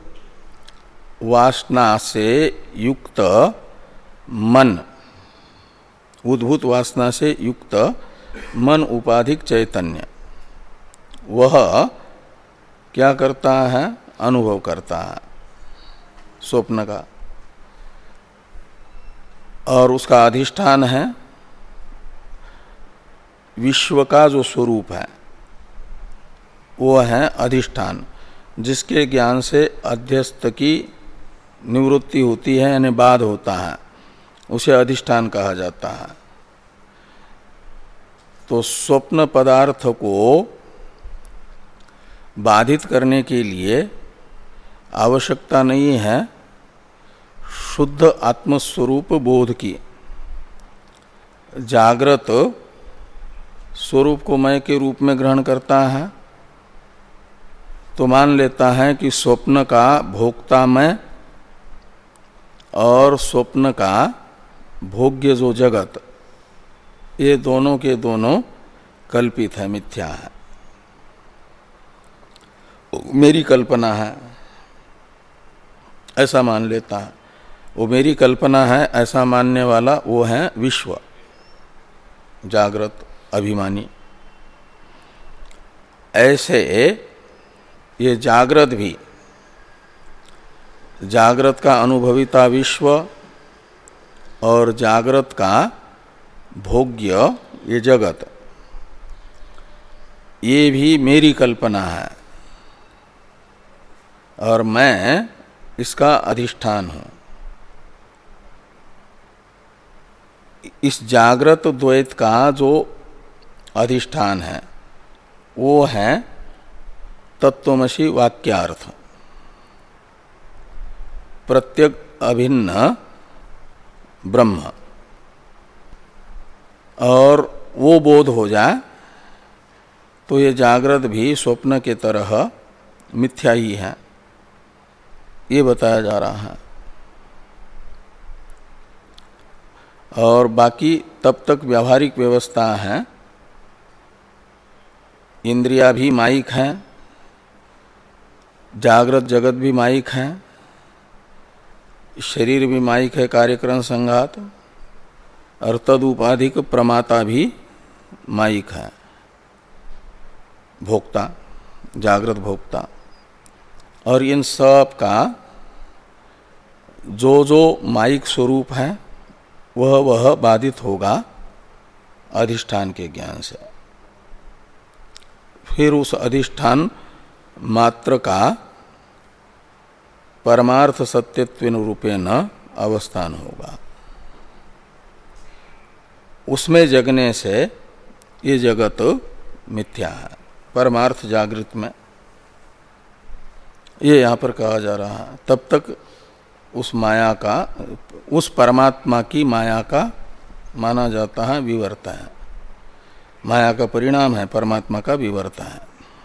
वासना से युक्त मन, उद्भूत वासना से युक्त मन उपाधिक चैतन्य वह क्या करता है, अनुभव करता है स्वप्न का, और उसका अधिष्ठान है विश्व का जो स्वरूप है वो है अधिष्ठान, जिसके ज्ञान से अध्यस्त की निवृत्ति होती है यानी बाध होता है, उसे अधिष्ठान कहा जाता है। तो स्वप्न पदार्थ को बाधित करने के लिए आवश्यकता नहीं है शुद्ध आत्मस्वरूप बोध की। जागृत स्वरूप को मैं के रूप में ग्रहण करता है तो मान लेता है कि स्वप्न का भोक्ता मैं और स्वप्न का भोग्य जो जगत, ये दोनों के दोनों कल्पित है, मिथ्या है, मेरी कल्पना है ऐसा मान लेता है। वो मेरी कल्पना है ऐसा मानने वाला वो है विश्व, जागृत अभिमानी। ऐसे ये जागृत भी, जागृत का अनुभविता विश्व और जागृत का भोग्य ये जगत, ये भी मेरी कल्पना है और मैं इसका अधिष्ठान हूं। इस जागृत द्वैत का जो अधिष्ठान है वो है तत्वमसि वाक्यार्थ, प्रत्यक अभिन्न ब्रह्म, और वो बोध हो जाए तो ये जागृत भी स्वप्न के तरह मिथ्या ही है, ये बताया जा रहा है। और बाकी तब तक व्यावहारिक व्यवस्था है, इंद्रिया भी माइक हैं, जागृत जगत भी माइक है, शरीर भी माइक है कार्यक्रम संघात, और तदुपाधिक प्रमाता भी माइक है, भोक्ता, जागृत भोक्ता। और इन सब का जो जो माइक स्वरूप है वह वह बाधित होगा अधिष्ठान के ज्ञान से। फिर उस अधिष्ठान मात्र का परमार्थ सत्यत्वेन रूपेण अवस्थान होगा। उसमें जगने से ये जगत मिथ्या है। परमार्थ जागृत में, ये यहाँ पर कहा जा रहा है। तब तक उस माया का, उस परमात्मा की माया का माना जाता है विवर्त है, माया का परिणाम है, परमात्मा का विवर्त है।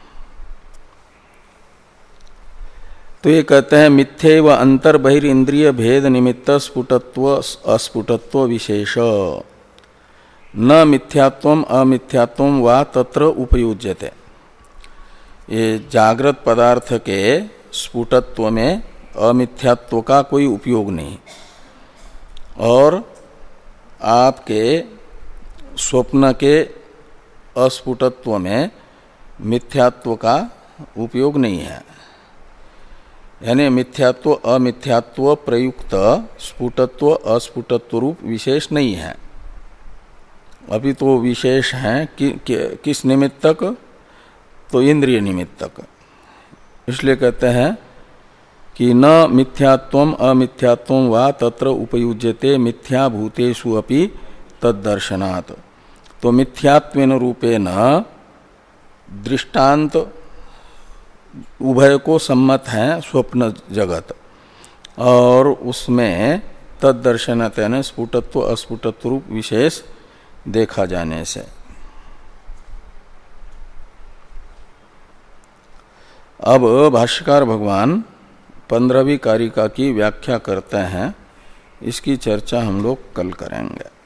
तो ये कहते हैं मिथ्ये व अंतर बहिर्न्द्रिय भेद निमित्त स्फुटत्व अस्फुटत्व विशेष न मिथ्यात्वम अमिथ्यात्वम वा तत्र उपयुज्यते। ये जागृत पदार्थ के स्फुटत्व में अमिथ्यात्व का कोई उपयोग नहीं, और आपके स्वप्न के अस्फुटत्व में मिथ्यात्व का उपयोग नहीं है। यानी मिथ्यात्व अमिथ्यात्व प्रयुक्त स्फुटत्व अस्फुटत्व रूप विशेष नहीं है। अभी तो विशेष हैं कि, कि, किस निमित्तक? तो इंद्रिय निमित्तक। इसलिए कहते हैं कि न मिथ्यात्वम अमिथ्यात्वम वा तत्र उपयुज्यते मिथ्याभूतेषु अपि तद्दर्शनात्। तो मिथ्यात्वेन रूपेण दृष्टांत उभय को सम्मत है स्वप्न जगत, और उसमें तद्दर्शनात् यानी स्फुटत्व अस्फुटत्व रूप विशेष देखा जाने से। अब भाष्यकार भगवान पंद्रहवीं कारिका की व्याख्या करते हैं, इसकी चर्चा हम लोग कल करेंगे।